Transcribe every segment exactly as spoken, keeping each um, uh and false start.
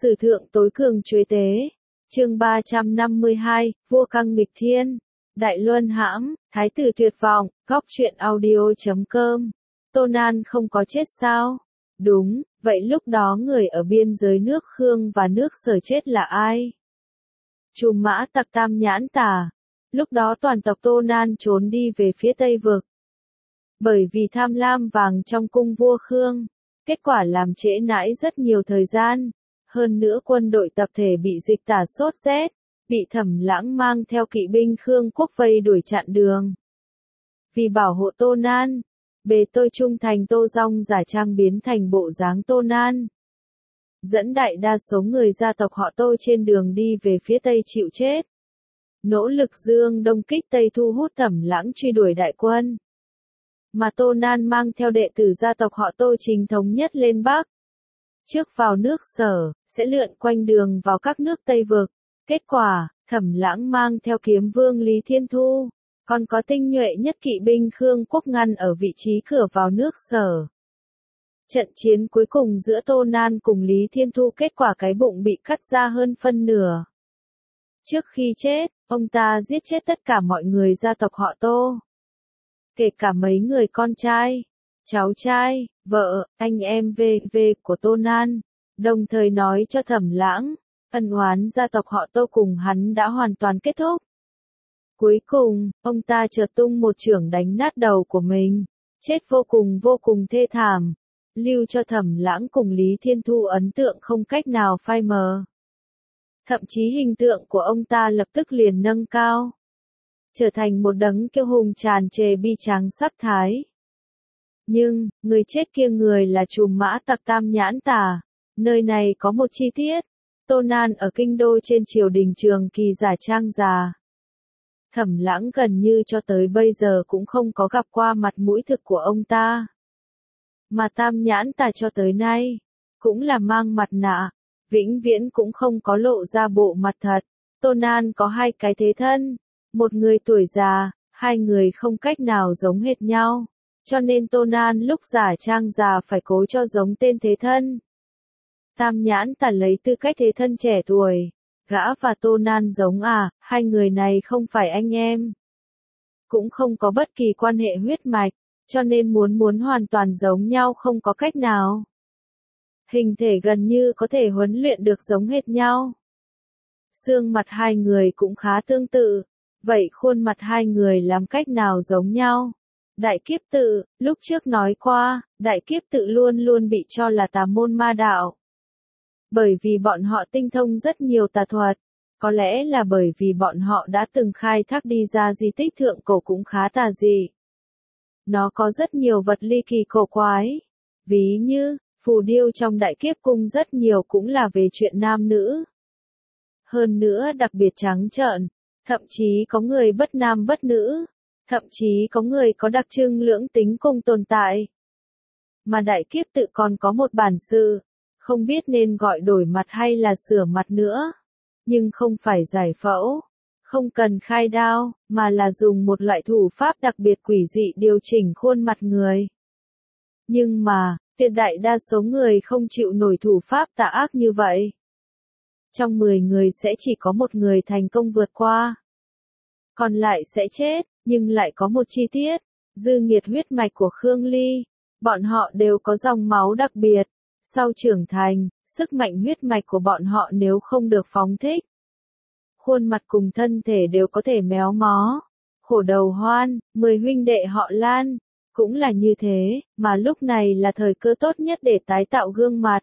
Sử thượng tối cường chuế tế. Chương ba trăm năm mươi hai, vua căng nghịch thiên. Đại Luân hãm, thái tử tuyệt vọng, góc truyện audio chấm com. Tô Nan không có chết sao? Đúng, vậy lúc đó người ở biên giới nước Khương và nước Sở chết là ai? Trùm mã tặc Tam Nhãn Tà. Lúc đó toàn tộc Tô Nan trốn đi về phía Tây Vực. Bởi vì tham lam vàng trong cung vua Khương, kết quả làm trễ nãi rất nhiều thời gian. Hơn nữa quân đội tập thể bị dịch tả sốt rét, bị Thẩm Lãng mang theo kỵ binh Khương quốc vây đuổi chặn đường. Vì bảo hộ Tô Nan, bề tôi trung thành Tô Dong giả trang biến thành bộ dáng Tô Nan. Dẫn đại đa số người gia tộc họ Tô trên đường đi về phía Tây chịu chết. Nỗ lực dương đông kích Tây thu hút Thẩm Lãng truy đuổi đại quân. Mà Tô Nan mang theo đệ tử gia tộc họ Tô chính thống nhất lên Bắc. Trước vào nước Sở, sẽ lượn quanh đường vào các nước Tây Vực. Kết quả, Thẩm Lãng mang theo kiếm vương Lý Thiên Thu, còn có tinh nhuệ nhất kỵ binh Khương quốc ngăn ở vị trí cửa vào nước Sở. Trận chiến cuối cùng giữa Tô Nan cùng Lý Thiên Thu kết quả cái bụng bị cắt ra hơn phân nửa. Trước khi chết, ông ta giết chết tất cả mọi người gia tộc họ Tô. Kể cả mấy người con trai, cháu trai, vợ, anh em vê vê của Tô Nan, đồng thời nói cho Thẩm Lãng, ân oán gia tộc họ Tô cùng hắn đã hoàn toàn kết thúc. Cuối cùng, ông ta chợt tung một chưởng đánh nát đầu của mình, chết vô cùng vô cùng thê thảm, lưu cho Thẩm Lãng cùng Lý Thiên Thu ấn tượng không cách nào phai mờ. Thậm chí hình tượng của ông ta lập tức liền nâng cao, trở thành một đấng kiêu hùng tràn trề bi tráng sắc thái. Nhưng, người chết kia người là trùm mã tặc Tam Nhãn Tà. Nơi này có một chi tiết. Tô Nan ở kinh đô trên triều đình Trường Kỳ giả trang già. Thẩm Lãng gần như cho tới bây giờ cũng không có gặp qua mặt mũi thực của ông ta. Mà Tam Nhãn Tà cho tới nay, cũng là mang mặt nạ, vĩnh viễn cũng không có lộ ra bộ mặt thật. Tô Nan có hai cái thế thân, một người tuổi già, hai người không cách nào giống hệt nhau. Cho nên Tô Nan lúc giả trang già phải cố cho giống tên thế thân. Tam Nhãn Tà lấy tư cách thế thân trẻ tuổi. Gã và Tô Nan giống à, hai người này không phải anh em. Cũng không có bất kỳ quan hệ huyết mạch, cho nên muốn muốn hoàn toàn giống nhau không có cách nào. Hình thể gần như có thể huấn luyện được giống hệt nhau. Xương mặt hai người cũng khá tương tự, vậy khuôn mặt hai người làm cách nào giống nhau? Đại Kiếp Tự, lúc trước nói qua, Đại Kiếp Tự luôn luôn bị cho là tà môn ma đạo. Bởi vì bọn họ tinh thông rất nhiều tà thuật, có lẽ là bởi vì bọn họ đã từng khai thác đi ra di tích thượng cổ cũng khá tà dị. Nó có rất nhiều vật ly kỳ cổ quái, ví như, phù điêu trong Đại Kiếp Cung rất nhiều cũng là về chuyện nam nữ. Hơn nữa đặc biệt trắng trợn, thậm chí có người bất nam bất nữ. Thậm chí có người có đặc trưng lưỡng tính cùng tồn tại. Mà Đại Kiếp Tự còn có một bản sự, không biết nên gọi đổi mặt hay là sửa mặt nữa. Nhưng không phải giải phẫu, không cần khai đao, mà là dùng một loại thủ pháp đặc biệt quỷ dị điều chỉnh khuôn mặt người. Nhưng mà, tuyệt đại đa số người không chịu nổi thủ pháp tà ác như vậy. Trong mười người sẽ chỉ có một người thành công vượt qua. Còn lại sẽ chết. Nhưng lại có một chi tiết, dư nghiệt huyết mạch của Khương Ly, bọn họ đều có dòng máu đặc biệt, sau trưởng thành, sức mạnh huyết mạch của bọn họ nếu không được phóng thích. Khuôn mặt cùng thân thể đều có thể méo mó, khổ đầu Hoan, mười huynh đệ họ Lan, cũng là như thế, mà lúc này là thời cơ tốt nhất để tái tạo gương mặt.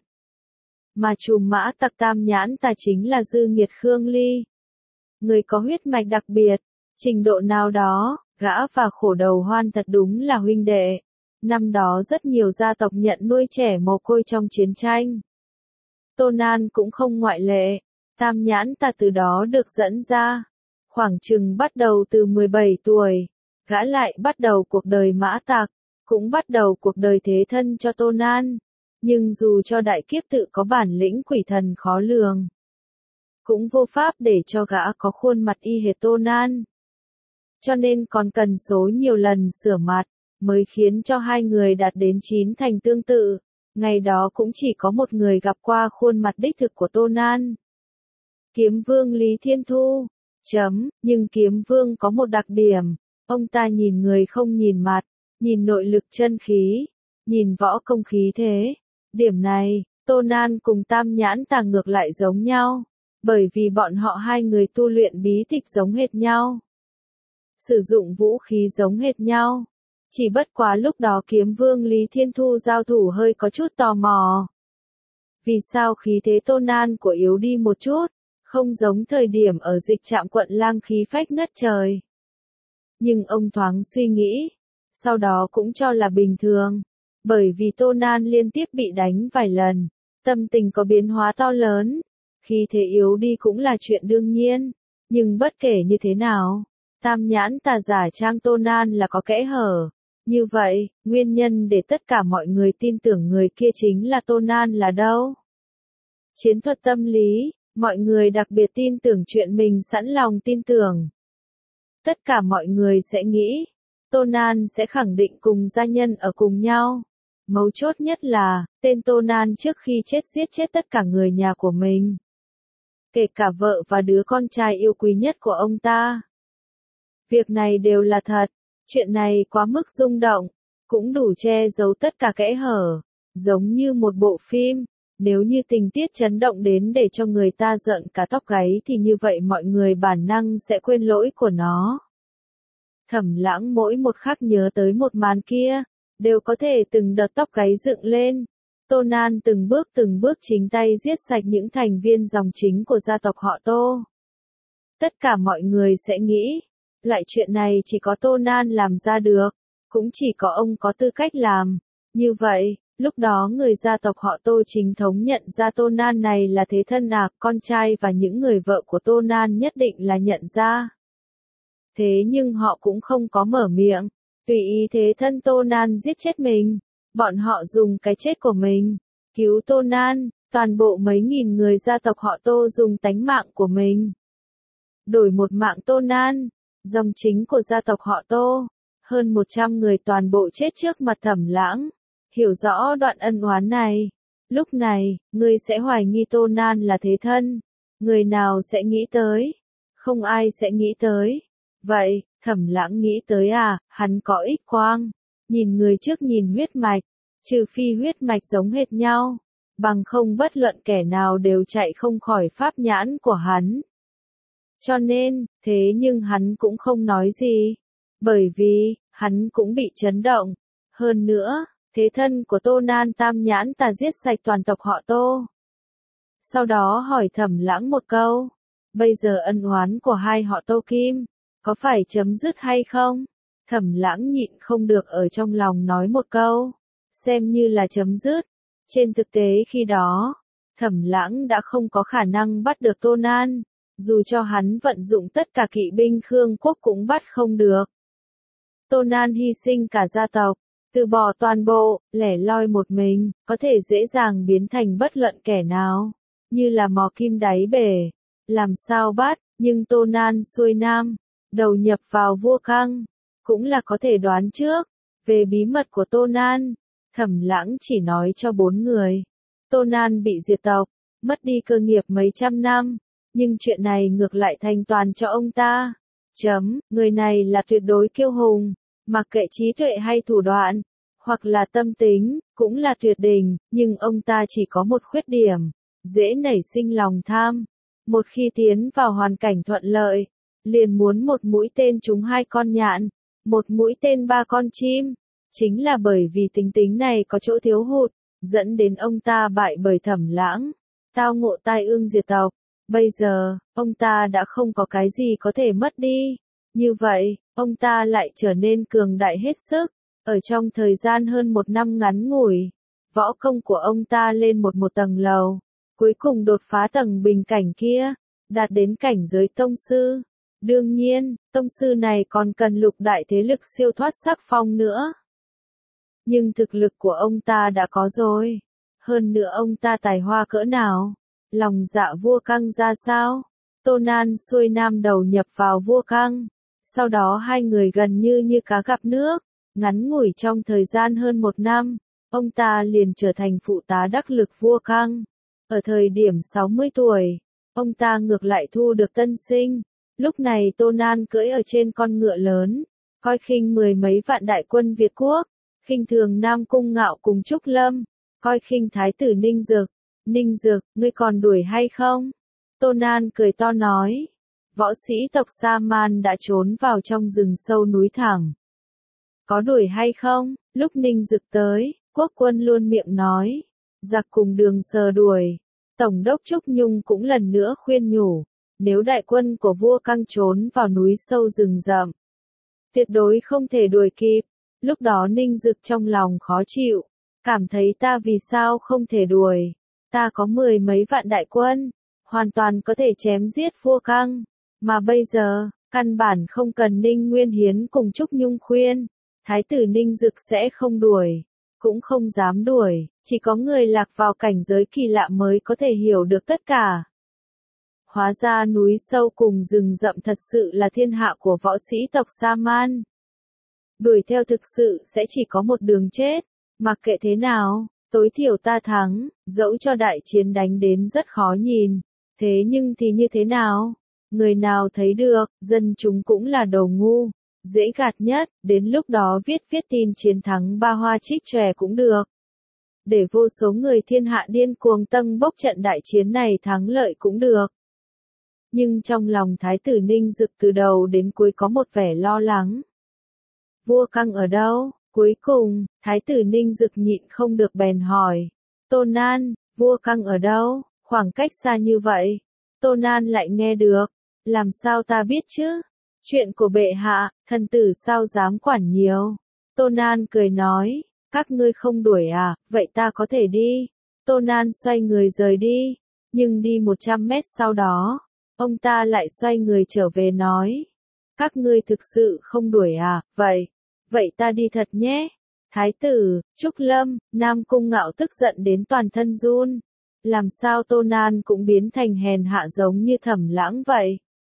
Mà trùm mã tặc Tam Nhãn Tà chính là dư nghiệt Khương Ly. Người có huyết mạch đặc biệt. Trình độ nào đó, gã và khổ đầu Hoan thật đúng là huynh đệ. Năm đó rất nhiều gia tộc nhận nuôi trẻ mồ côi trong chiến tranh. Tô Nan cũng không ngoại lệ. Tam Nhãn Tà từ đó được dẫn ra. Khoảng chừng bắt đầu từ mười bảy tuổi. Gã lại bắt đầu cuộc đời mã tặc. Cũng bắt đầu cuộc đời thế thân cho Tô Nan. Nhưng dù cho Đại Kiếp Tự có bản lĩnh quỷ thần khó lường, cũng vô pháp để cho gã có khuôn mặt y hệt Tô Nan. Cho nên còn cần số nhiều lần sửa mặt, mới khiến cho hai người đạt đến chín thành tương tự. Ngày đó cũng chỉ có một người gặp qua khuôn mặt đích thực của Tô Nan. Kiếm Vương Lý Thiên Thu. Chấm, nhưng Kiếm Vương có một đặc điểm, ông ta nhìn người không nhìn mặt, nhìn nội lực chân khí, nhìn võ công khí thế. Điểm này, Tô Nan cùng Tam Nhãn Tà ngược lại giống nhau, bởi vì bọn họ hai người tu luyện bí tịch giống hệt nhau, sử dụng vũ khí giống hệt nhau. Chỉ bất quá lúc đó Kiếm Vương Lý Thiên Thu giao thủ hơi có chút tò mò. Vì sao khí thế Tô Nan của yếu đi một chút, không giống thời điểm ở Dịch Trạm quận lang khí phách ngất trời. Nhưng ông thoáng suy nghĩ, sau đó cũng cho là bình thường, bởi vì Tô Nan liên tiếp bị đánh vài lần, tâm tình có biến hóa to lớn, khí thế yếu đi cũng là chuyện đương nhiên, nhưng bất kể như thế nào, Tam Nhãn Tà giả trang Tô Nan là có kẽ hở. Như vậy, nguyên nhân để tất cả mọi người tin tưởng người kia chính là Tô Nan là đâu? Chiến thuật tâm lý, mọi người đặc biệt tin tưởng chuyện mình sẵn lòng tin tưởng. Tất cả mọi người sẽ nghĩ, Tô Nan sẽ khẳng định cùng gia nhân ở cùng nhau. Mấu chốt nhất là, tên Tô Nan trước khi chết giết chết tất cả người nhà của mình. Kể cả vợ và đứa con trai yêu quý nhất của ông ta. Việc này đều là thật. Chuyện này quá mức rung động, cũng đủ che giấu tất cả kẽ hở, giống như một bộ phim, nếu như tình tiết chấn động đến để cho người ta giận cả tóc gáy thì như vậy mọi người bản năng sẽ quên lỗi của nó. Thẩm Lãng mỗi một khắc nhớ tới một màn kia, đều có thể từng đợt tóc gáy dựng lên. Tô Nan từng bước từng bước chính tay giết sạch những thành viên dòng chính của gia tộc họ Tô. Tất cả mọi người sẽ nghĩ, loại chuyện này chỉ có Tô Nan làm ra được, cũng chỉ có ông có tư cách làm. Như vậy, lúc đó người gia tộc họ Tô chính thống nhận ra Tô Nan này là thế thân à, con trai và những người vợ của Tô Nan nhất định là nhận ra. Thế nhưng họ cũng không có mở miệng, tùy ý thế thân Tô Nan giết chết mình. Bọn họ dùng cái chết của mình, cứu Tô Nan, toàn bộ mấy nghìn người gia tộc họ Tô dùng tánh mạng của mình. Đổi một mạng Tô Nan. Dòng chính của gia tộc họ Tô, hơn một trăm người toàn bộ chết trước mặt Thẩm Lãng. Hiểu rõ đoạn ân oán này, lúc này, ngươi sẽ hoài nghi Tô Nan là thế thân. Người nào sẽ nghĩ tới? Không ai sẽ nghĩ tới. Vậy, Thẩm Lãng nghĩ tới à, hắn có ít quang. Nhìn người trước nhìn huyết mạch, trừ phi huyết mạch giống hệt nhau, bằng không bất luận kẻ nào đều chạy không khỏi pháp nhãn của hắn. Cho nên, thế nhưng hắn cũng không nói gì, bởi vì, hắn cũng bị chấn động. Hơn nữa, thế thân của Tô Nan Tam Nhãn Tà giết sạch toàn tộc họ Tô. Sau đó hỏi Thẩm Lãng một câu, bây giờ ân oán của hai họ Tô Kim, có phải chấm dứt hay không? Thẩm Lãng nhịn không được ở trong lòng nói một câu, xem như là chấm dứt. Trên thực tế khi đó, Thẩm Lãng đã không có khả năng bắt được Tô Nan. Dù cho hắn vận dụng tất cả kỵ binh Khương quốc cũng bắt không được. Tô Nan hy sinh cả gia tộc, từ bỏ toàn bộ, lẻ loi một mình, có thể dễ dàng biến thành bất luận kẻ nào, như là mò kim đáy bể. Làm sao bắt, nhưng Tô Nan xuôi nam, đầu nhập vào vua Căng, cũng là có thể đoán trước. Về bí mật của Tô Nan, Thẩm Lãng chỉ nói cho bốn người. Tô Nan bị diệt tộc, mất đi cơ nghiệp mấy trăm năm. Nhưng chuyện này ngược lại thành toàn cho ông ta. Chấm, người này là tuyệt đối kiêu hùng, mặc kệ trí tuệ hay thủ đoạn, hoặc là tâm tính, cũng là tuyệt đỉnh, nhưng ông ta chỉ có một khuyết điểm, dễ nảy sinh lòng tham. Một khi tiến vào hoàn cảnh thuận lợi, liền muốn một mũi tên trúng hai con nhạn, một mũi tên ba con chim. Chính là bởi vì tính tính này có chỗ thiếu hụt, dẫn đến ông ta bại bởi Thẩm Lãng, tao ngộ tai ương diệt tộc. Bây giờ, ông ta đã không có cái gì có thể mất đi. Như vậy, ông ta lại trở nên cường đại hết sức. Ở trong thời gian hơn một năm ngắn ngủi, võ công của ông ta lên một một tầng lầu. Cuối cùng đột phá tầng bình cảnh kia, đạt đến cảnh giới tông sư. Đương nhiên, tông sư này còn cần lục đại thế lực siêu thoát sắc phong nữa. Nhưng thực lực của ông ta đã có rồi. Hơn nữa ông ta tài hoa cỡ nào? Lòng dạ vua Căng ra sao? Tô Nan xuôi nam đầu nhập vào vua Căng. Sau đó hai người gần như như cá gặp nước. Ngắn ngủi trong thời gian hơn một năm, ông ta liền trở thành phụ tá đắc lực vua Căng. Ở thời điểm sáu mươi tuổi, ông ta ngược lại thu được tân sinh. Lúc này Tô Nan cưỡi ở trên con ngựa lớn, coi khinh mười mấy vạn đại quân Việt Quốc, khinh thường Nam Cung Ngạo cùng Trúc Lâm, coi khinh thái tử Ninh Dực. Ninh Dực, ngươi còn đuổi hay không? Tô Nan cười to nói. Võ sĩ tộc Sa Man đã trốn vào trong rừng sâu núi thẳng. Có đuổi hay không? Lúc Ninh Dực tới, quốc quân luôn miệng nói. Giặc cùng đường sờ đuổi. Tổng đốc Trúc Nhung cũng lần nữa khuyên nhủ. Nếu đại quân của vua Căng trốn vào núi sâu rừng rậm, tuyệt đối không thể đuổi kịp. Lúc đó Ninh Dực trong lòng khó chịu. Cảm thấy ta vì sao không thể đuổi. Ta có mười mấy vạn đại quân. Hoàn toàn có thể chém giết vua Căng. Mà bây giờ, căn bản không cần Ninh Nguyên Hiến cùng Trúc Nhung khuyên. Thái tử Ninh Dực sẽ không đuổi. Cũng không dám đuổi. Chỉ có người lạc vào cảnh giới kỳ lạ mới có thể hiểu được tất cả. Hóa ra núi sâu cùng rừng rậm thật sự là thiên hạ của võ sĩ tộc Sa Man. Đuổi theo thực sự sẽ chỉ có một đường chết. Mặc kệ thế nào, tối thiểu ta thắng, dẫu cho đại chiến đánh đến rất khó nhìn. Thế nhưng thì như thế nào? Người nào thấy được, dân chúng cũng là đồ ngu. Dễ gạt nhất, đến lúc đó viết viết tin chiến thắng ba hoa trích chòe cũng được. Để vô số người thiên hạ điên cuồng tâng bốc trận đại chiến này thắng lợi cũng được. Nhưng trong lòng thái tử Ninh Dực từ đầu đến cuối có một vẻ lo lắng. Vua Căng ở đâu? Cuối cùng, thái tử Ninh Dực nhịn không được bèn hỏi. Tô Nan, vua Căng ở đâu? Khoảng cách xa như vậy. Tô Nan lại nghe được. Làm sao ta biết chứ? Chuyện của bệ hạ, thần tử sao dám quản nhiều. Tô Nan cười nói. Các ngươi không đuổi à, vậy ta có thể đi. Tô Nan xoay người rời đi. Nhưng đi một trăm mét sau đó, ông ta lại xoay người trở về nói. Các ngươi thực sự không đuổi à, vậy. Vậy ta đi thật nhé. Thái tử, Trúc Lâm, Nam Cung Ngạo tức giận đến toàn thân run. Làm sao Tô Nan cũng biến thành hèn hạ giống như Thẩm Lãng vậy.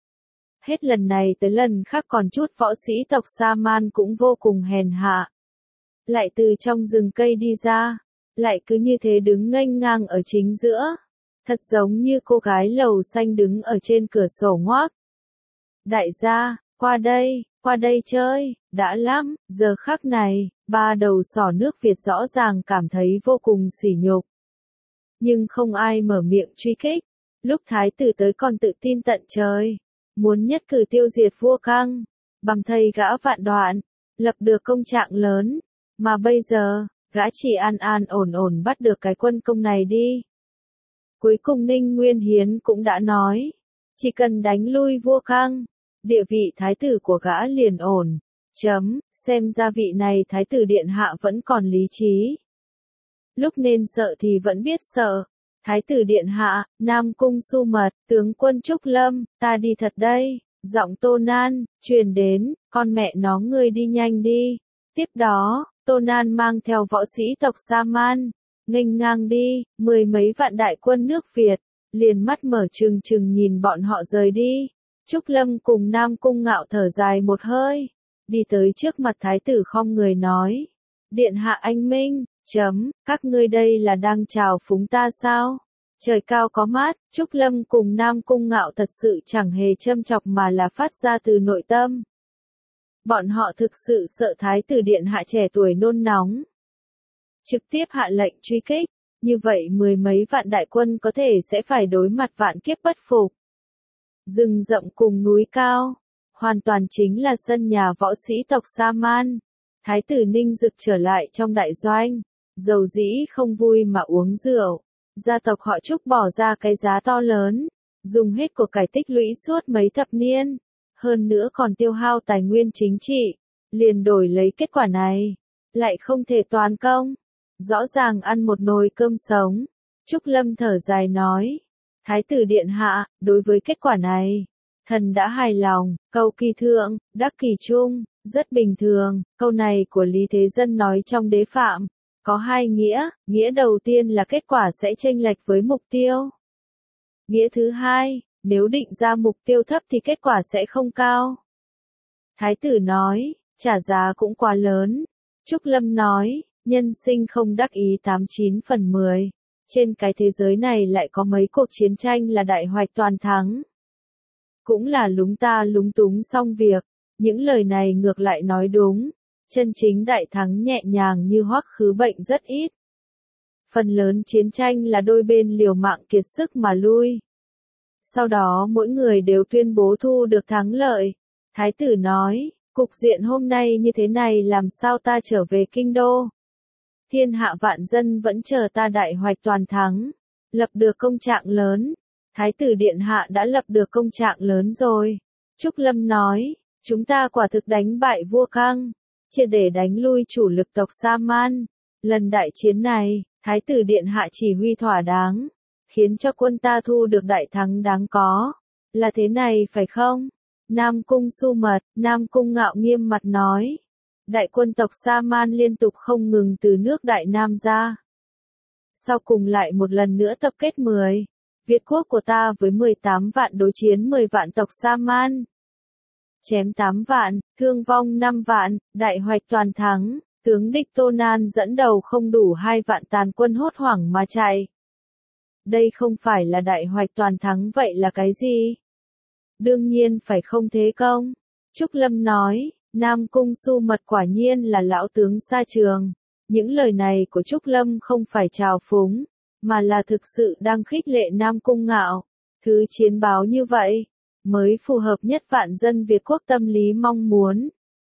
Hết lần này tới lần khác còn chút võ sĩ tộc Sa Man cũng vô cùng hèn hạ. Lại từ trong rừng cây đi ra. Lại cứ như thế đứng nghênh ngang ở chính giữa. Thật giống như cô gái lầu xanh đứng ở trên cửa sổ ngoác. Đại gia, qua đây, qua đây chơi, đã lắm, giờ khắc này, ba đầu sỏ nước Việt rõ ràng cảm thấy vô cùng sỉ nhục. Nhưng không ai mở miệng truy kích, lúc thái tử tới còn tự tin tận trời, muốn nhất cử tiêu diệt vua Căng, bằng thây gã vạn đoạn, lập được công trạng lớn, mà bây giờ, gã chỉ an an ổn ổn bắt được cái quân công này đi. Cuối cùng Ninh Nguyên Hiến cũng đã nói, chỉ cần đánh lui vua Căng, địa vị thái tử của gã liền ổn. Chấm, xem ra vị này thái tử điện hạ vẫn còn lý trí. Lúc nên sợ thì vẫn biết sợ. Thái tử điện hạ, Nam Cung Su Mật, tướng quân Trúc Lâm, ta đi thật đây. Giọng Tô Nan, truyền đến, con mẹ nó ngươi đi nhanh đi. Tiếp đó, Tô Nan mang theo võ sĩ tộc Sa Man, nghênh ngang đi, mười mấy vạn đại quân nước Việt, liền mắt mở trừng trừng nhìn bọn họ rời đi. Trúc Lâm cùng Nam Cung Ngạo thở dài một hơi, đi tới trước mặt thái tử khom người nói. Điện hạ anh minh, chấm, các ngươi đây là đang chào phúng ta sao? Trời cao có mát, Trúc Lâm cùng Nam Cung Ngạo thật sự chẳng hề châm chọc mà là phát ra từ nội tâm. Bọn họ thực sự sợ thái tử điện hạ trẻ tuổi nôn nóng. Trực tiếp hạ lệnh truy kích, như vậy mười mấy vạn đại quân có thể sẽ phải đối mặt vạn kiếp bất phục. Rừng rậm cùng núi cao, hoàn toàn chính là sân nhà võ sĩ tộc Sa Man. Thái tử Ninh Dực trở lại trong đại doanh, dầu dĩ không vui mà uống rượu. Gia tộc họ Trúc bỏ ra cái giá to lớn, dùng hết của cải tích lũy suốt mấy thập niên, hơn nữa còn tiêu hao tài nguyên chính trị, liền đổi lấy kết quả này, lại không thể toàn công. Rõ ràng ăn một nồi cơm sống. Trúc Lâm thở dài nói, Thái tử điện hạ, đối với kết quả này, thần đã hài lòng. Câu kỳ thượng, đắc kỳ trung, rất bình thường. Câu này của Lý Thế Dân nói trong đế phạm, có hai nghĩa. Nghĩa đầu tiên là kết quả sẽ chênh lệch với mục tiêu. Nghĩa thứ hai, nếu định ra mục tiêu thấp thì kết quả sẽ không cao. Thái tử nói, trả giá cũng quá lớn. Trúc Lâm nói, Nhân sinh không đắc ý tám chín phần mười. Trên cái thế giới này lại có mấy cuộc chiến tranh là đại hoạch toàn thắng. Cũng là lúng ta lúng túng xong việc. Những lời này ngược lại nói đúng. Chân chính đại thắng nhẹ nhàng như hoắc khứ bệnh rất ít. Phần lớn chiến tranh là đôi bên liều mạng kiệt sức mà lui. Sau đó mỗi người đều tuyên bố thu được thắng lợi. Thái tử nói, cục diện hôm nay như thế này làm sao ta trở về kinh đô. Thiên hạ vạn dân vẫn chờ ta đại hoạch toàn thắng, lập được công trạng lớn. Thái tử điện hạ đã lập được công trạng lớn rồi. Trúc Lâm nói, chúng ta quả thực đánh bại vua Căng, triệt để đánh lui chủ lực tộc Sa Man. Lần đại chiến này, Thái tử điện hạ chỉ huy thỏa đáng, khiến cho quân ta thu được đại thắng đáng có. Là thế này phải không? Nam Cung Su Mật, Nam Cung Ngạo nghiêm mặt nói. Đại quân tộc Sa Man liên tục không ngừng từ nước Đại Nam ra. Sau cùng lại một lần nữa tập kết mười. Việt quốc của ta với mười tám vạn đối chiến mười vạn tộc Sa Man. Chém tám vạn, thương vong năm vạn, đại hoạch toàn thắng. Tướng địch Tô Nan dẫn đầu không đủ hai vạn tàn quân hốt hoảng mà chạy. Đây không phải là đại hoạch toàn thắng vậy là cái gì? Đương nhiên phải không thế công. Trúc Lâm nói, Nam Cung Su Mật quả nhiên là lão tướng xa trường. Những lời này của Trúc Lâm không phải trào phúng, mà là thực sự đang khích lệ Nam Cung Ngạo. Thứ chiến báo như vậy, mới phù hợp nhất vạn dân Việt quốc tâm lý mong muốn.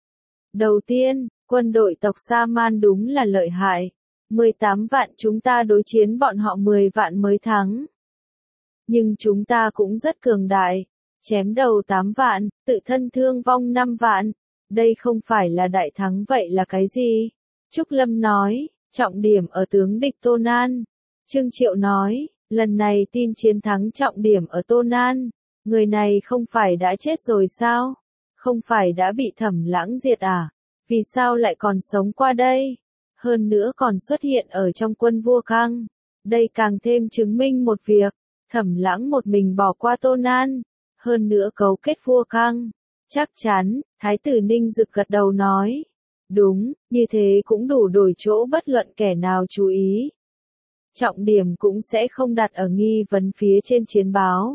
Đầu tiên, quân đội tộc Sa Man đúng là lợi hại. mười tám vạn chúng ta đối chiến bọn họ mười vạn mới thắng. Nhưng chúng ta cũng rất cường đại. Chém đầu tám vạn, tự thân thương vong năm vạn. Đây không phải là đại thắng vậy là cái gì? Trúc Lâm nói, trọng điểm ở tướng địch Tô Nan. Trương Triệu nói, lần này tin chiến thắng trọng điểm ở Tô Nan. Người này không phải đã chết rồi sao? Không phải đã bị Thẩm Lãng diệt à? Vì sao lại còn sống qua đây? Hơn nữa còn xuất hiện ở trong quân vua Căng. Đây càng thêm chứng minh một việc. Thẩm Lãng một mình bỏ qua Tô Nan. Hơn nữa cấu kết vua Căng. Chắc chắn, Thái tử Ninh Dực gật đầu nói. Đúng, như thế cũng đủ đổi chỗ bất luận kẻ nào chú ý. Trọng điểm cũng sẽ không đặt ở nghi vấn phía trên chiến báo.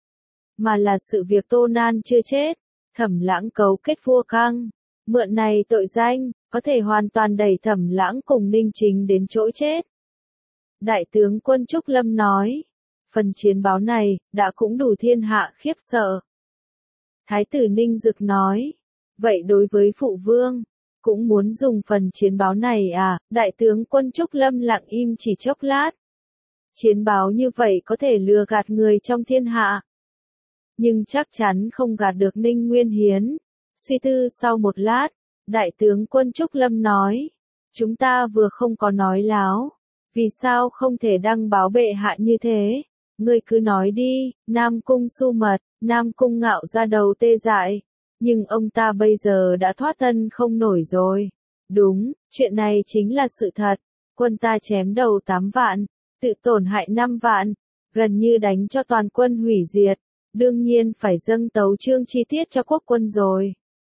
Mà là sự việc Tô Nan chưa chết. Thẩm Lãng cấu kết vua Căng. Mượn này tội danh, có thể hoàn toàn đẩy Thẩm Lãng cùng Ninh Chính đến chỗ chết. Đại tướng quân Trúc Lâm nói. Phần chiến báo này, đã cũng đủ thiên hạ khiếp sợ. Thái tử Ninh Dực nói. Vậy đối với phụ vương, cũng muốn dùng phần chiến báo này à? Đại tướng quân Trúc Lâm lặng im chỉ chốc lát. Chiến báo như vậy có thể lừa gạt người trong thiên hạ. Nhưng chắc chắn không gạt được Ninh Nguyên Hiến. Suy tư sau một lát, đại tướng quân Trúc Lâm nói. Chúng ta vừa không có nói láo. Vì sao không thể đăng báo bệ hạ như thế? Ngươi cứ nói đi. Nam Cung Su Mật, Nam Cung Ngạo ra đầu tê dại. Nhưng ông ta bây giờ đã thoát thân không nổi rồi. Đúng, chuyện này chính là sự thật. Quân ta chém đầu tám vạn, tự tổn hại năm vạn, gần như đánh cho toàn quân hủy diệt. Đương nhiên phải dâng tấu chương chi tiết cho quốc quân rồi.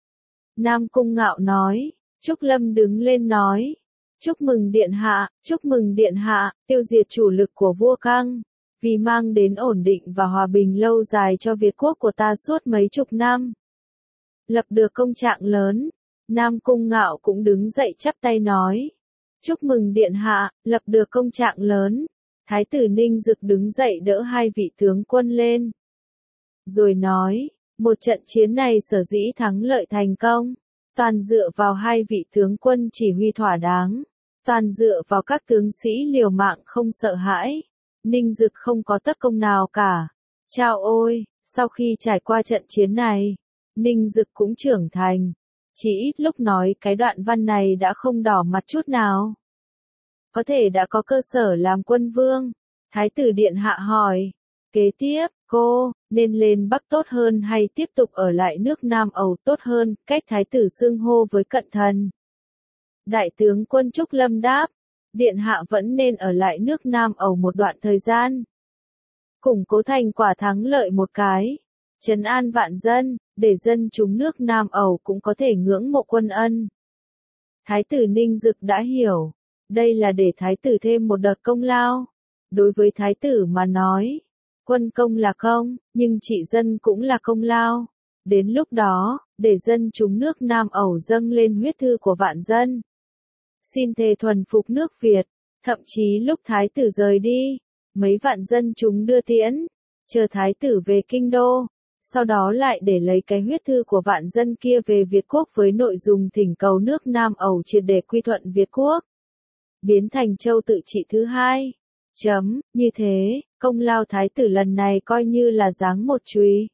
Nam Cung Ngạo nói. Trúc Lâm đứng lên nói. Chúc mừng điện hạ, chúc mừng điện hạ, tiêu diệt chủ lực của vua Căng. Vì mang đến ổn định và hòa bình lâu dài cho Việt quốc của ta suốt mấy chục năm. Lập được công trạng lớn. Nam Cung Ngạo cũng đứng dậy chắp tay nói. Chúc mừng điện hạ, lập được công trạng lớn. Thái tử Ninh Dực đứng dậy đỡ hai vị tướng quân lên. Rồi nói, một trận chiến này sở dĩ thắng lợi thành công. Toàn dựa vào hai vị tướng quân chỉ huy thỏa đáng. Toàn dựa vào các tướng sĩ liều mạng không sợ hãi. Ninh Dực không có tất công nào cả. Chao ôi, sau khi trải qua trận chiến này, Ninh Dực cũng trưởng thành. Chỉ ít lúc nói cái đoạn văn này đã không đỏ mặt chút nào. Có thể đã có cơ sở làm quân vương. Thái tử điện hạ hỏi. Kế tiếp, cô, nên lên Bắc tốt hơn hay tiếp tục ở lại nước Nam Âu tốt hơn, cách thái tử xưng hô với cận thần. Đại tướng quân Trúc Lâm đáp. Điện hạ vẫn nên ở lại nước Nam Âu một đoạn thời gian. Củng cố thành quả thắng lợi một cái. Trấn an vạn dân, để dân chúng nước Nam Âu cũng có thể ngưỡng mộ quân ân. Thái tử Ninh Dực đã hiểu. Đây là để thái tử thêm một đợt công lao. Đối với thái tử mà nói, quân công là công, nhưng trị dân cũng là công lao. Đến lúc đó, để dân chúng nước Nam Ẩu dâng lên huyết thư của vạn dân. Xin thề thuần phục nước Việt, thậm chí lúc thái tử rời đi, mấy vạn dân chúng đưa tiễn, chờ thái tử về kinh đô, sau đó lại để lấy cái huyết thư của vạn dân kia về Việt quốc với nội dung thỉnh cầu nước Nam Ẩu triệt để quy thuận Việt quốc. Biến thành châu tự trị thứ hai. Chấm, như thế, công lao thái tử lần này coi như là giáng một chùy.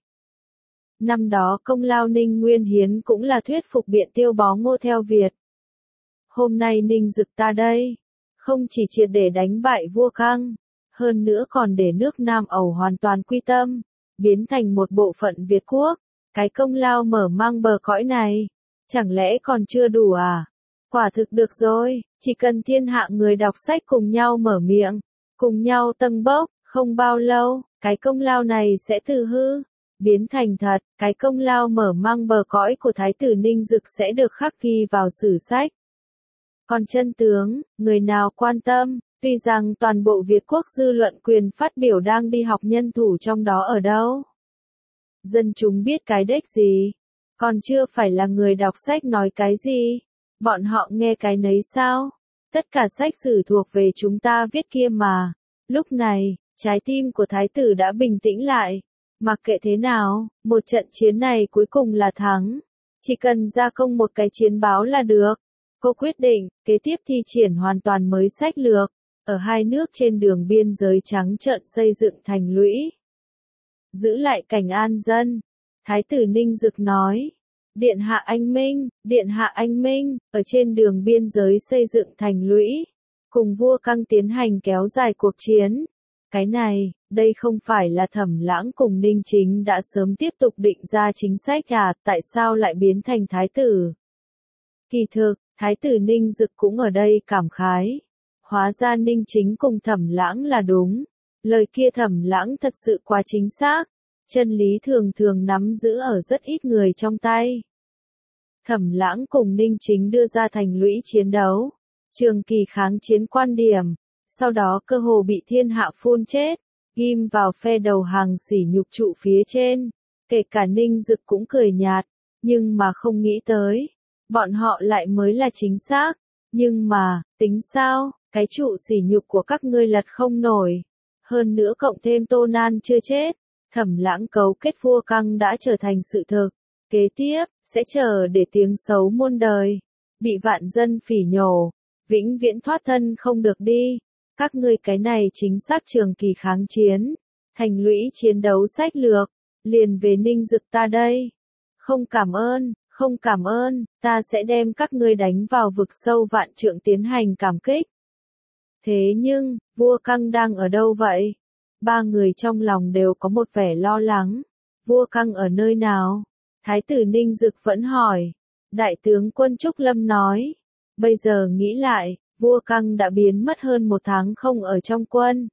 Năm đó công lao Ninh Nguyên Hiến cũng là thuyết phục biện Tiêu Bó Ngô theo Việt. Hôm nay Ninh Dực ta đây, không chỉ triệt để đánh bại vua Căng, hơn nữa còn để nước Nam Ẩu hoàn toàn quy tâm, biến thành một bộ phận Việt quốc. Cái công lao mở mang bờ cõi này, chẳng lẽ còn chưa đủ à? Quả thực được rồi, chỉ cần thiên hạ người đọc sách cùng nhau mở miệng, cùng nhau tâng bốc, không bao lâu, cái công lao này sẽ từ hư, biến thành thật. Cái công lao mở mang bờ cõi của Thái tử Ninh Dực sẽ được khắc ghi vào sử sách. Còn chân tướng, người nào quan tâm, tuy rằng toàn bộ Việt quốc dư luận quyền phát biểu đang đi học nhân thủ trong đó ở đâu? Dân chúng biết cái đếch gì? Còn chưa phải là người đọc sách nói cái gì? Bọn họ nghe cái nấy sao? Tất cả sách sử thuộc về chúng ta viết kia mà. Lúc này, trái tim của thái tử đã bình tĩnh lại. Mặc kệ thế nào, một trận chiến này cuối cùng là thắng. Chỉ cần gia công một cái chiến báo là được. Cô quyết định, kế tiếp thi triển hoàn toàn mới sách lược. Ở hai nước trên đường biên giới trắng trợn xây dựng thành lũy. Giữ lại cảnh an dân. Thái tử Ninh Dực nói. Điện hạ anh Minh, điện hạ anh Minh, ở trên đường biên giới xây dựng thành lũy. Cùng vua Căng tiến hành kéo dài cuộc chiến. Cái này, đây không phải là Thẩm Lãng cùng Ninh Chính đã sớm tiếp tục định ra chính sách à, tại sao lại biến thành thái tử? Kỳ thực, thái tử Ninh Dực cũng ở đây cảm khái. Hóa ra Ninh Chính cùng Thẩm Lãng là đúng. Lời kia Thẩm Lãng thật sự quá chính xác. Chân lý thường thường nắm giữ ở rất ít người trong tay. Thẩm Lãng cùng Ninh Chính đưa ra thành lũy chiến đấu. Trường kỳ kháng chiến quan điểm. Sau đó cơ hồ bị thiên hạ phun chết. Ghim vào phe đầu hàng sỉ nhục trụ phía trên. Kể cả Ninh Dực cũng cười nhạt. Nhưng mà không nghĩ tới. Bọn họ lại mới là chính xác. Nhưng mà, tính sao, cái trụ sỉ nhục của các ngươi lật không nổi. Hơn nữa cộng thêm Tô Nan chưa chết. Thẩm Lãng cấu kết vua Căng đã trở thành sự thực. Kế tiếp, sẽ chờ để tiếng xấu muôn đời. Bị vạn dân phỉ nhổ. Vĩnh viễn thoát thân không được đi. Các ngươi cái này chính xác trường kỳ kháng chiến. Thành lũy chiến đấu sách lược. Liền về Ninh Dực ta đây. Không cảm ơn, không cảm ơn, ta sẽ đem các ngươi đánh vào vực sâu vạn trượng tiến hành cảm kích. Thế nhưng, vua Căng đang ở đâu vậy? Ba người trong lòng đều có một vẻ lo lắng. Vua Căng ở nơi nào? Thái tử Ninh Dực vẫn hỏi. Đại tướng quân Trúc Lâm nói. Bây giờ nghĩ lại, vua Căng đã biến mất hơn một tháng không ở trong quân.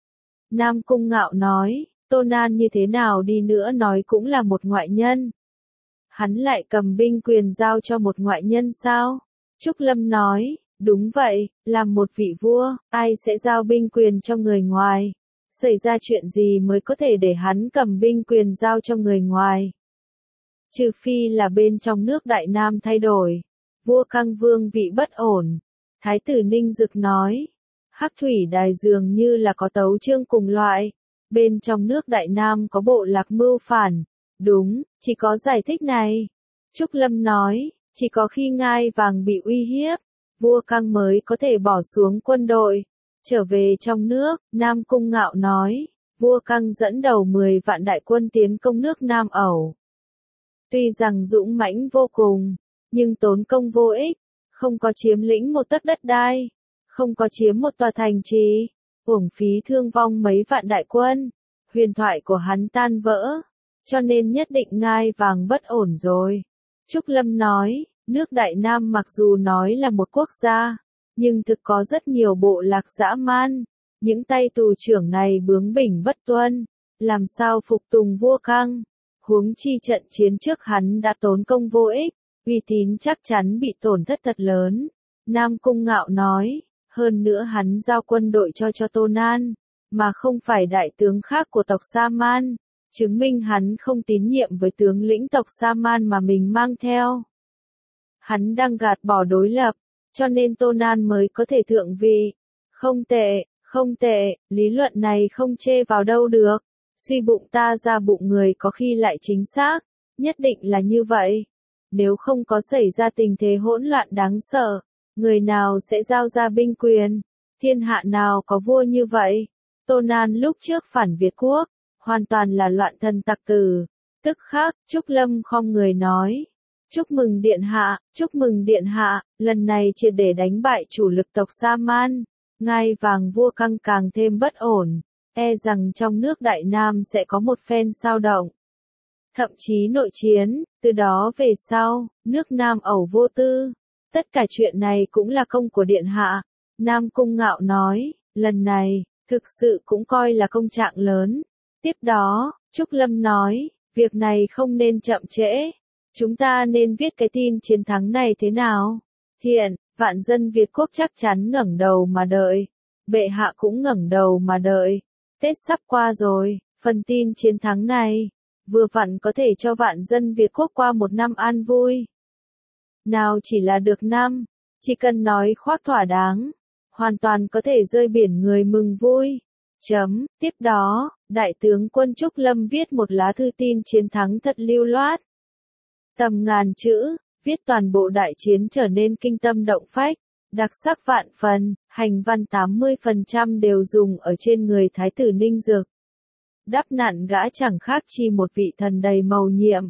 Nam Cung Ngạo nói, Tô Nan như thế nào đi nữa nói cũng là một ngoại nhân. Hắn lại cầm binh quyền giao cho một ngoại nhân sao? Trúc Lâm nói, đúng vậy, làm một vị vua, ai sẽ giao binh quyền cho người ngoài? Xảy ra chuyện gì mới có thể để hắn cầm binh quyền giao cho người ngoài? Trừ phi là bên trong nước Đại Nam thay đổi. Vua Căng vương vị bất ổn. Thái tử Ninh Dực nói. Hắc Thủy Đài dường như là có tấu chương cùng loại. Bên trong nước Đại Nam có bộ lạc mưu phản. Đúng, chỉ có giải thích này. Trúc Lâm nói, chỉ có khi ngai vàng bị uy hiếp, vua Căng mới có thể bỏ xuống quân đội. Trở về trong nước, Nam Cung Ngạo nói, vua Căng dẫn đầu mười vạn đại quân tiến công nước Nam Ẩu. Tuy rằng dũng mãnh vô cùng, nhưng tốn công vô ích, không có chiếm lĩnh một tấc đất đai, không có chiếm một tòa thành trì, uổng phí thương vong mấy vạn đại quân, huyền thoại của hắn tan vỡ, cho nên nhất định ngai vàng bất ổn rồi. Trúc Lâm nói, nước Đại Nam mặc dù nói là một quốc gia, nhưng thực có rất nhiều bộ lạc dã man, những tay tù trưởng này bướng bỉnh bất tuân, làm sao phục tùng vua Căng. Huống chi trận chiến trước hắn đã tốn công vô ích, uy tín chắc chắn bị tổn thất thật lớn. Nam Cung Ngạo nói, Hơn nữa hắn giao quân đội cho cho Tô Nan, mà không phải đại tướng khác của tộc Sa-man, chứng minh hắn không tín nhiệm với tướng lĩnh tộc Sa-man mà mình mang theo. Hắn đang gạt bỏ đối lập, cho nên Tô Nan mới có thể thượng vị. Không tệ, không tệ, lý luận này không chê vào đâu được. Suy bụng ta ra bụng người có khi lại chính xác, nhất định là như vậy. Nếu không có xảy ra tình thế hỗn loạn đáng sợ, người nào sẽ giao ra binh quyền? Thiên hạ nào có vua như vậy? Tô Nan lúc trước phản Việt quốc, hoàn toàn là loạn thần tặc tử. Tức khắc, Trúc Lâm khom người nói. Chúc mừng điện hạ, chúc mừng điện hạ, lần này triệt để đánh bại chủ lực tộc Sa-man. Ngai vàng vua căng càng thêm bất ổn, e rằng trong nước Đại Nam sẽ có một phen xao động. Thậm chí nội chiến, từ đó về sau, nước Nam ẩu vô tư. Tất cả chuyện này cũng là công của điện hạ. Nam Cung Ngạo nói, lần này, thực sự cũng coi là công trạng lớn. Tiếp đó, Trúc Lâm nói, việc này không nên chậm trễ. Chúng ta nên viết cái tin chiến thắng này thế nào? Thiện, vạn dân Việt quốc chắc chắn ngẩng đầu mà đợi. Bệ hạ cũng ngẩng đầu mà đợi. Tết sắp qua rồi, phần tin chiến thắng này, vừa vặn có thể cho vạn dân Việt quốc qua một năm an vui. Nào chỉ là được năm, chỉ cần nói khoác thỏa đáng, hoàn toàn có thể rơi biển người mừng vui. Chấm, tiếp đó, Đại tướng quân Trúc Lâm viết một lá thư tin chiến thắng thật lưu loát. Tầm ngàn chữ, viết toàn bộ đại chiến trở nên kinh tâm động phách, đặc sắc vạn phần, hành văn tám mươi phần trăm đều dùng ở trên người Thái tử Ninh Dực. Đắp nặn gã chẳng khác chi một vị thần đầy mầu nhiệm.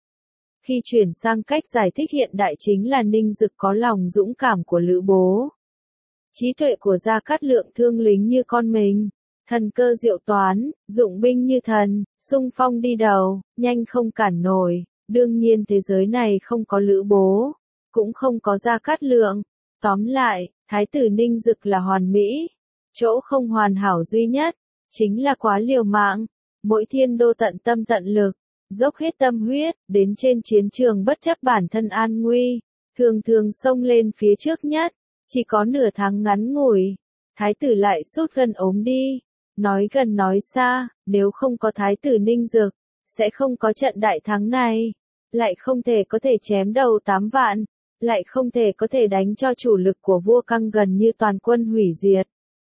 Khi chuyển sang cách giải thích hiện đại chính là Ninh Dực có lòng dũng cảm của Lữ Bố. Trí tuệ của Gia Cát Lượng thương lính như con mình, thần cơ diệu toán, dụng binh như thần, xung phong đi đầu, nhanh không cản nổi. Đương nhiên thế giới này không có Lữ Bố, cũng không có Gia Cát Lượng. Tóm lại, Thái tử Ninh Dực là hoàn mỹ. Chỗ không hoàn hảo duy nhất, chính là quá liều mạng. Mỗi thiên đô tận tâm tận lực, dốc hết tâm huyết, đến trên chiến trường bất chấp bản thân an nguy, thường thường xông lên phía trước nhất. Chỉ có nửa tháng ngắn ngủi, Thái tử lại sút gân ốm đi. Nói gần nói xa, nếu không có Thái tử Ninh Dực, sẽ không có trận đại thắng này, lại không thể có thể chém đầu tám vạn, lại không thể có thể đánh cho chủ lực của vua Căng gần như toàn quân hủy diệt.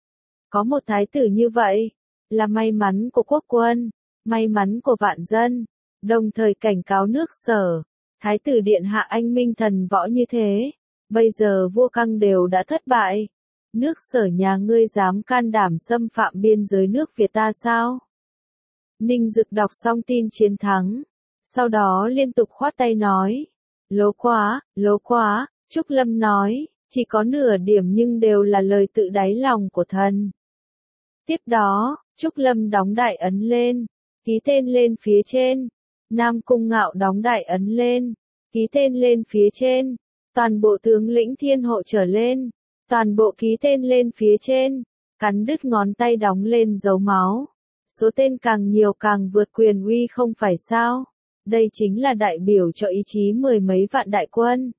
Có một thái tử như vậy, là may mắn của quốc quân, may mắn của vạn dân, đồng thời cảnh cáo nước Sở, Thái tử điện hạ anh minh thần võ như thế, bây giờ vua Căng đều đã thất bại. Nước Sở nhà ngươi dám can đảm xâm phạm biên giới nước Việt ta sao? Ninh Dực đọc xong tin chiến thắng, sau đó liên tục khoát tay nói, lố quá, lố quá. Trúc Lâm nói, chỉ có nửa điểm nhưng đều là lời tự đáy lòng của thần. Tiếp đó, Trúc Lâm đóng đại ấn lên, ký tên lên phía trên. Nam Cung Ngạo đóng đại ấn lên, ký tên lên phía trên. Toàn bộ tướng lĩnh thiên hộ trở lên, toàn bộ ký tên lên phía trên. Cắn đứt ngón tay đóng lên dấu máu. Số tên càng nhiều càng vượt quyền uy không phải sao? Đây chính là đại biểu cho ý chí mười mấy vạn đại quân.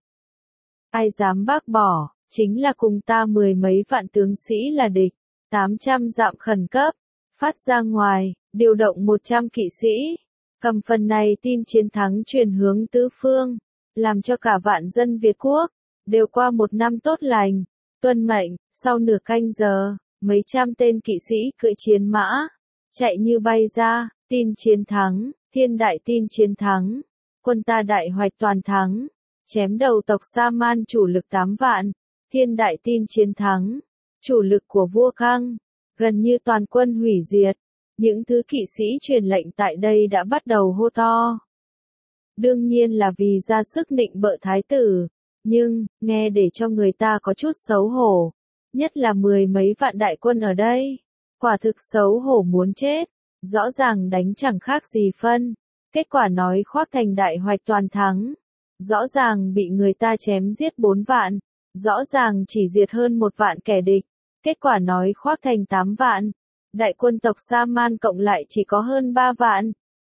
Ai dám bác bỏ, chính là cùng ta mười mấy vạn tướng sĩ là địch. tám trăm dặm khẩn cấp, phát ra ngoài, điều động một trăm kỵ sĩ. Cầm phần này tin chiến thắng truyền hướng tứ phương, làm cho cả vạn dân Việt quốc, đều qua một năm tốt lành. Tuân mệnh, sau nửa canh giờ, mấy trăm tên kỵ sĩ cưỡi chiến mã, chạy như bay ra, tin chiến thắng, thiên đại tin chiến thắng. Quân ta đại hoạch toàn thắng, chém đầu tộc Sa-man chủ lực tám vạn, thiên đại tin chiến thắng. Chủ lực của vua Căng, gần như toàn quân hủy diệt. Những thứ kỵ sĩ truyền lệnh tại đây đã bắt đầu hô to. Đương nhiên là vì ra sức nịnh bợ thái tử, nhưng, nghe để cho người ta có chút xấu hổ. Nhất là mười mấy vạn đại quân ở đây. Quả thực xấu hổ muốn chết. Rõ ràng đánh chẳng khác gì phân. Kết quả nói khoác thành đại hoạch toàn thắng. Rõ ràng bị người ta chém giết bốn vạn. Rõ ràng chỉ diệt hơn một vạn kẻ địch. Kết quả nói khoác thành tám vạn. Đại quân tộc Sa-man cộng lại chỉ có hơn ba vạn.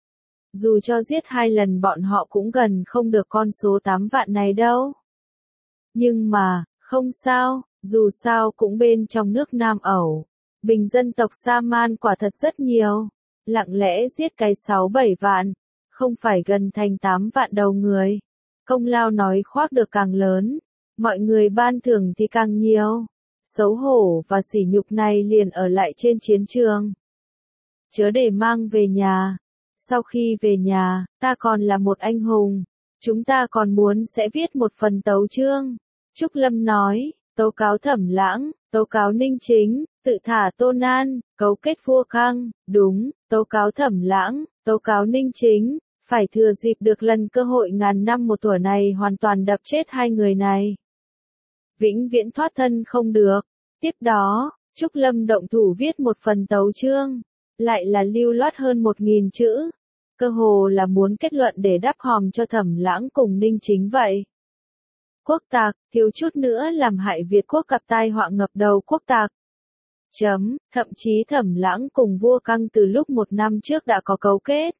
Dù cho giết hai lần bọn họ cũng gần không được con số tám vạn này đâu. Nhưng mà, không sao, Dù sao cũng bên trong nước Nam Ẩu, bình dân tộc Sa-man quả thật rất nhiều, lặng lẽ giết cái sáu bảy vạn, không phải gần thành tám vạn đầu người. Công lao nói khoác được càng lớn, mọi người ban thưởng thì càng nhiều. Xấu hổ và sỉ nhục này liền ở lại trên chiến trường. Chớ để mang về nhà. Sau khi về nhà, ta còn là một anh hùng. Chúng ta còn muốn sẽ viết một phần tấu chương. Trúc Lâm nói, tố cáo Thẩm Lãng, tố cáo Ninh Chính, tự thả Tô Nan, cấu kết Vua Căng, đúng, tố cáo Thẩm Lãng, tố cáo Ninh Chính, phải thừa dịp được lần cơ hội ngàn năm một thuở này hoàn toàn đập chết hai người này. Vĩnh viễn thoát thân không được. Tiếp đó, Trúc Lâm động thủ viết một phần tấu chương, lại là lưu loát hơn một nghìn chữ. Cơ hồ là muốn kết luận để đắp hòm cho Thẩm Lãng cùng Ninh Chính vậy. Quốc tặc, thiếu chút nữa làm hại Việt quốc gặp tai họa ngập đầu quốc tặc. Chấm, thậm chí Thẩm Lãng cùng Vua Căng từ lúc một năm trước đã có cấu kết.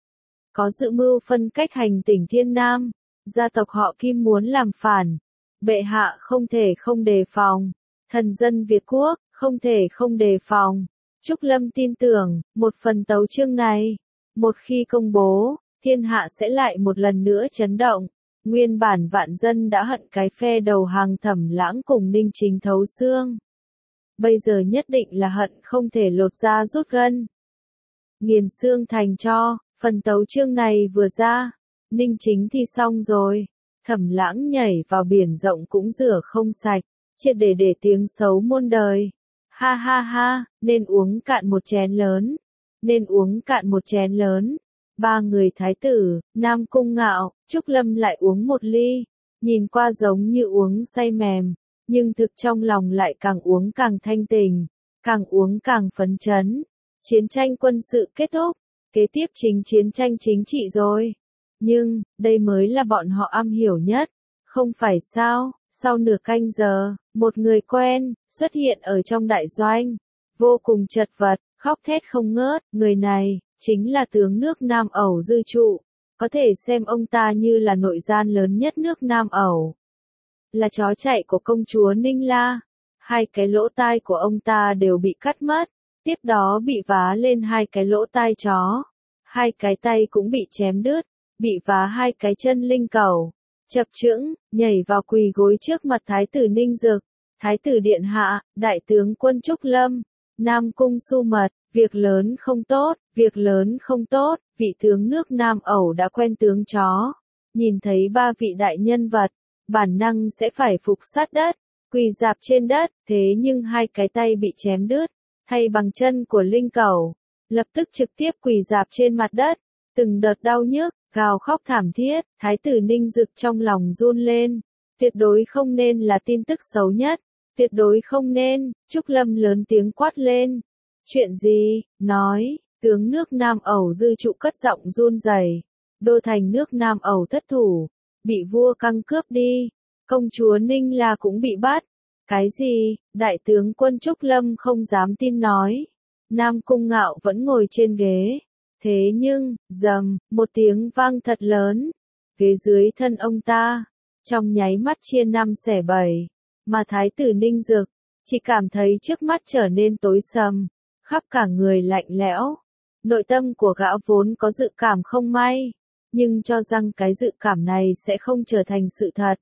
Có dự mưu phân cách hành tỉnh Thiên Nam, gia tộc họ Kim muốn làm phản. Bệ hạ không thể không đề phòng. Thần dân Việt quốc, không thể không đề phòng. Trúc Lâm tin tưởng, một phần tấu chương này, một khi công bố, thiên hạ sẽ lại một lần nữa chấn động. Nguyên bản vạn dân đã hận cái phe đầu hàng Thẩm Lãng cùng Ninh Chính thấu xương. Bây giờ nhất định là hận không thể lột da rút gân. Nghiền xương thành tro, phần tấu chương này vừa ra, Ninh Chính thì xong rồi. Thẩm Lãng nhảy vào biển rộng cũng rửa không sạch, triệt để để tiếng xấu muôn đời. Ha ha ha, nên uống cạn một chén lớn, nên uống cạn một chén lớn. Ba người thái tử, Nam Cung Ngạo, Trúc Lâm lại uống một ly, nhìn qua giống như uống say mềm, nhưng thực trong lòng lại càng uống càng thanh tình, càng uống càng phấn chấn. Chiến tranh quân sự kết thúc, kế tiếp chính chiến tranh chính trị rồi. Nhưng, đây mới là bọn họ am hiểu nhất, không phải sao? Sau nửa canh giờ, một người quen, xuất hiện ở trong đại doanh, vô cùng chật vật, khóc thét không ngớt, người này, chính là tướng nước Nam Ẩu Dư Trụ, có thể xem ông ta như là nội gian lớn nhất nước Nam Ẩu. Là chó chạy của công chúa Ninh La, hai cái lỗ tai của ông ta đều bị cắt mất, tiếp đó bị vá lên hai cái lỗ tai chó, hai cái tay cũng bị chém đứt, bị vá hai cái chân linh cẩu. Chập chững, nhảy vào quỳ gối trước mặt Thái tử Ninh Dực. Thái tử điện hạ, đại tướng quân Trúc Lâm, Nam Cung Su Mật, việc lớn không tốt, việc lớn không tốt, vị tướng nước Nam Ẩu đã quen tướng chó. Nhìn thấy ba vị đại nhân vật, bản năng sẽ phải phục sát đất, quỳ dạp trên đất, thế nhưng hai cái tay bị chém đứt, thay bằng chân của linh cẩu, lập tức trực tiếp quỳ dạp trên mặt đất, từng đợt đau nhức, gào khóc thảm thiết. Thái tử Ninh Dực trong lòng run lên, tuyệt đối không nên là tin tức xấu nhất, tuyệt đối không nên. Trúc Lâm lớn tiếng quát lên, chuyện gì, nói, tướng nước Nam Ẩu Dư Trụ cất giọng run rẩy, đô thành nước Nam Ẩu thất thủ, bị vua Căng cướp đi, công chúa Ninh La cũng bị bắt. Cái gì? Đại tướng quân Trúc Lâm không dám tin nói. Nam Cung Ngạo vẫn ngồi trên ghế. Thế nhưng, rầm, một tiếng vang thật lớn, ghế dưới thân ông ta, trong nháy mắt chia năm xẻ bảy, mà Thái tử Ninh Dực, chỉ cảm thấy trước mắt trở nên tối sầm, khắp cả người lạnh lẽo. Nội tâm của gã vốn có dự cảm không may, nhưng cho rằng cái dự cảm này sẽ không trở thành sự thật.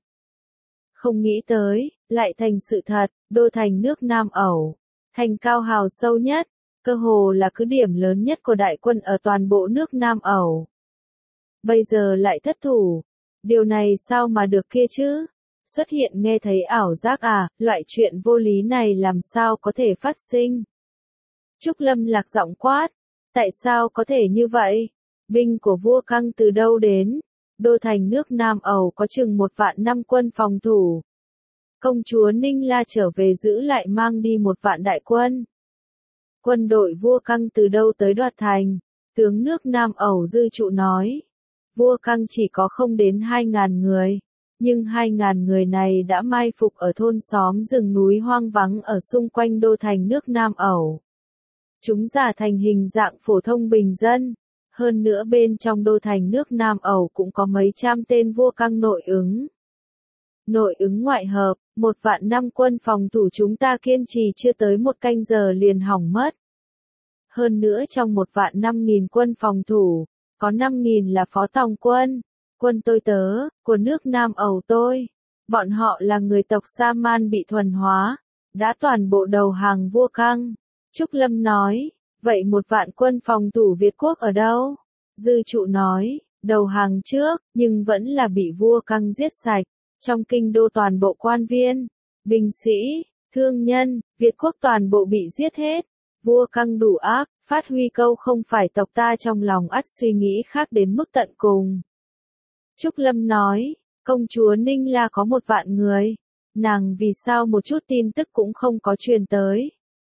Không nghĩ tới, lại thành sự thật, đô thành nước Nam Ẩu, thành cao hào sâu nhất, cơ hồ là cứ điểm lớn nhất của đại quân ở toàn bộ nước Nam Ẩu. Bây giờ lại thất thủ, điều này sao mà được kia chứ? Xuất hiện nghe thấy ảo giác à, loại chuyện vô lý này làm sao có thể phát sinh? Trúc Lâm lạc giọng quát, tại sao có thể như vậy? Binh của vua Căng từ đâu đến? Đô thành nước Nam Ẩu có chừng một vạn năm quân phòng thủ. Công chúa Ninh La trở về giữ lại mang đi một vạn đại quân. Quân đội vua Căng từ đâu tới đoạt thành? Tướng nước Nam Ẩu Dư Trụ nói. Vua Căng chỉ có không đến hai ngàn người. Nhưng hai ngàn người này đã mai phục ở thôn xóm rừng núi hoang vắng ở xung quanh đô thành nước Nam Ẩu. Chúng giả thành hình dạng phổ thông bình dân. Hơn nữa bên trong đô thành nước Nam Ẩu cũng có mấy trăm tên vua Căng nội ứng. Nội ứng ngoại hợp, một vạn năm quân phòng thủ chúng ta kiên trì chưa tới một canh giờ liền hỏng mất. Hơn nữa trong một vạn năm nghìn quân phòng thủ, có năm nghìn là phó tòng quân, quân tôi tớ, của nước Nam Ẩu tôi. Bọn họ là người tộc Sa-man bị thuần hóa, đã toàn bộ đầu hàng vua Căng. Trúc Lâm nói, vậy một vạn quân phòng thủ Việt quốc ở đâu? Dư Trụ nói, đầu hàng trước, nhưng vẫn là bị vua Căng giết sạch. Trong kinh đô toàn bộ quan viên, binh sĩ, thương nhân, Việt quốc toàn bộ bị giết hết. Vua Căng đủ ác, phát huy câu không phải tộc ta trong lòng ắt suy nghĩ khác đến mức tận cùng. Trúc Lâm nói, công chúa Ninh La có một vạn người, nàng vì sao một chút tin tức cũng không có truyền tới.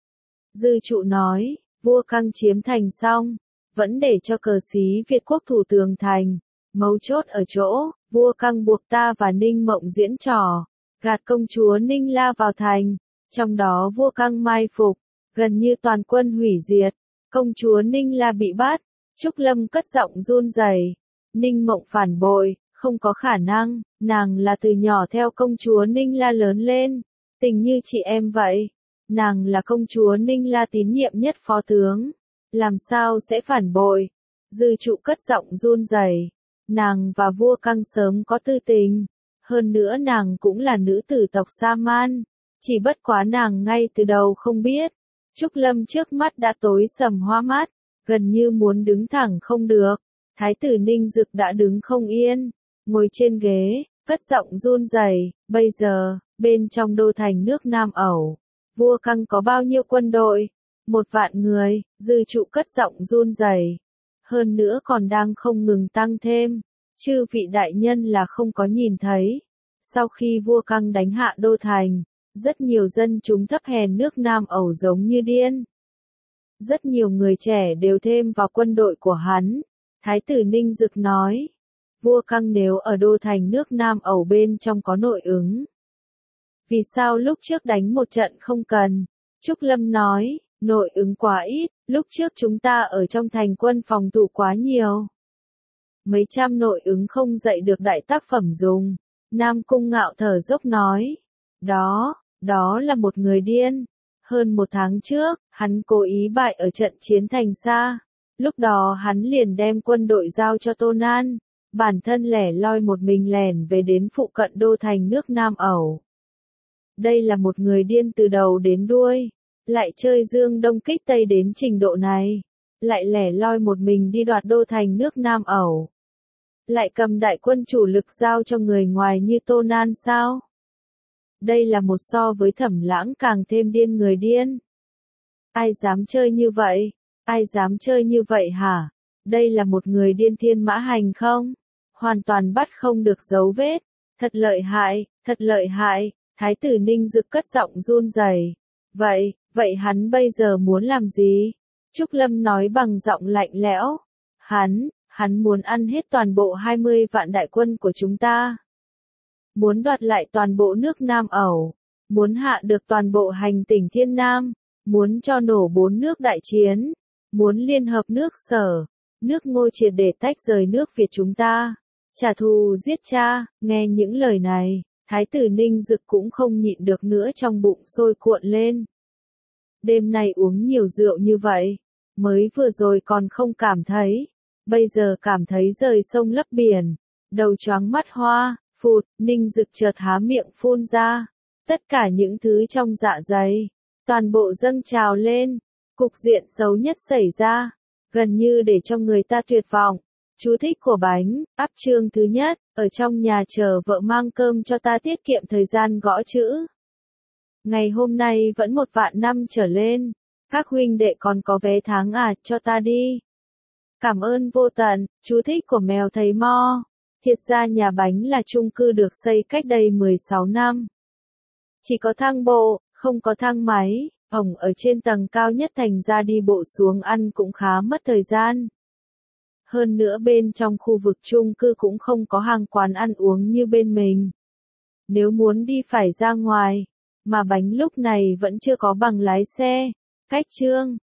Dư Trụ nói, vua Căng chiếm thành xong, vẫn để cho cờ xí Việt quốc thủ tường thành, mấu chốt ở chỗ, vua Căng buộc ta và Ninh Mộng diễn trò, gạt công chúa Ninh La vào thành, trong đó vua Căng mai phục, gần như toàn quân hủy diệt, công chúa Ninh La bị bắt. Trúc Lâm cất giọng run rẩy, Ninh Mộng phản bội, không có khả năng, nàng là từ nhỏ theo công chúa Ninh La lớn lên, tình như chị em vậy, nàng là công chúa Ninh La tín nhiệm nhất phó tướng, làm sao sẽ phản bội. Dư Trụ cất giọng run rẩy, nàng và vua Căng sớm có tư tình, hơn nữa nàng cũng là nữ tử tộc Sa-man, chỉ bất quá nàng ngay từ đầu không biết. Trúc Lâm trước mắt đã tối sầm hoa mắt, gần như muốn đứng thẳng không được. Thái tử Ninh Dực đã đứng không yên, ngồi trên ghế, cất giọng run rẩy, bây giờ, bên trong đô thành nước Nam Ẩu, vua Căng có bao nhiêu quân đội? Một vạn người. Dư Trụ cất giọng run rẩy. Hơn nữa còn đang không ngừng tăng thêm. Chư vị đại nhân là không có nhìn thấy. Sau khi vua Căng đánh hạ đô thành, rất nhiều dân chúng thấp hèn nước Nam Ẩu giống như điên. Rất nhiều người trẻ đều thêm vào quân đội của hắn. Thái tử Ninh Dực nói, vua Căng nếu ở đô thành nước Nam Ẩu bên trong có nội ứng. Vì sao lúc trước đánh một trận không cần? Trúc Lâm nói, nội ứng quá ít, lúc trước chúng ta ở trong thành quân phòng thủ quá nhiều. Mấy trăm nội ứng không dạy được đại tác phẩm dùng. Nam Cung Ngạo thở dốc nói, đó, đó là một người điên. Hơn một tháng trước, hắn cố ý bại ở trận chiến thành Sa. Lúc đó hắn liền đem quân đội giao cho Tô Nan, bản thân lẻ loi một mình lẻn về đến phụ cận đô thành nước Nam Ẩu. Đây là một người điên từ đầu đến đuôi, lại chơi dương đông kích tây đến trình độ này, lại lẻ loi một mình đi đoạt đô thành nước Nam Ẩu. Lại cầm đại quân chủ lực giao cho người ngoài như Tô Nan sao? Đây là một so với Thẩm Lãng càng thêm điên người điên. Ai dám chơi như vậy? Ai dám chơi như vậy hả? Đây là một người điên thiên mã hành không? Hoàn toàn bắt không được dấu vết. Thật lợi hại, thật lợi hại. Thái tử Ninh Dực cất giọng run rẩy. Vậy, vậy hắn bây giờ muốn làm gì? Trúc Lâm nói bằng giọng lạnh lẽo. Hắn, hắn muốn ăn hết toàn bộ hai mươi vạn đại quân của chúng ta. Muốn đoạt lại toàn bộ nước Nam Ẩu. Muốn hạ được toàn bộ hành tỉnh Thiên Nam. Muốn cho nổ bốn nước đại chiến. Muốn liên hợp nước Sở, nước Ngô triệt để tách rời nước Việt chúng ta. Trả thù giết cha. Nghe những lời này, Thái tử Ninh Dực cũng không nhịn được nữa, trong bụng sôi cuộn lên. Đêm nay uống nhiều rượu như vậy, mới vừa rồi còn không cảm thấy, bây giờ cảm thấy rời sông lấp biển, đầu choáng mắt hoa, phụt. Ninh Dực chợt há miệng phun ra, tất cả những thứ trong dạ dày, toàn bộ dâng trào lên. Cục diện xấu nhất xảy ra, gần như để cho người ta tuyệt vọng. Chú thích của bánh, áp chương thứ nhất, ở trong nhà chờ vợ mang cơm cho ta tiết kiệm thời gian gõ chữ. Ngày hôm nay vẫn một vạn năm trở lên, các huynh đệ còn có vé tháng à, cho ta đi. Cảm ơn vô tận. Chú thích của mèo thấy mo. Thiệt ra nhà bánh là chung cư được xây cách đây mười sáu năm. Chỉ có thang bộ, không có thang máy. Ổng ở trên tầng cao nhất thành ra đi bộ xuống ăn cũng khá mất thời gian. Hơn nữa bên trong khu vực chung cư cũng không có hàng quán ăn uống như bên mình. Nếu muốn đi phải ra ngoài, mà bánh lúc này vẫn chưa có bằng lái xe. Cách chương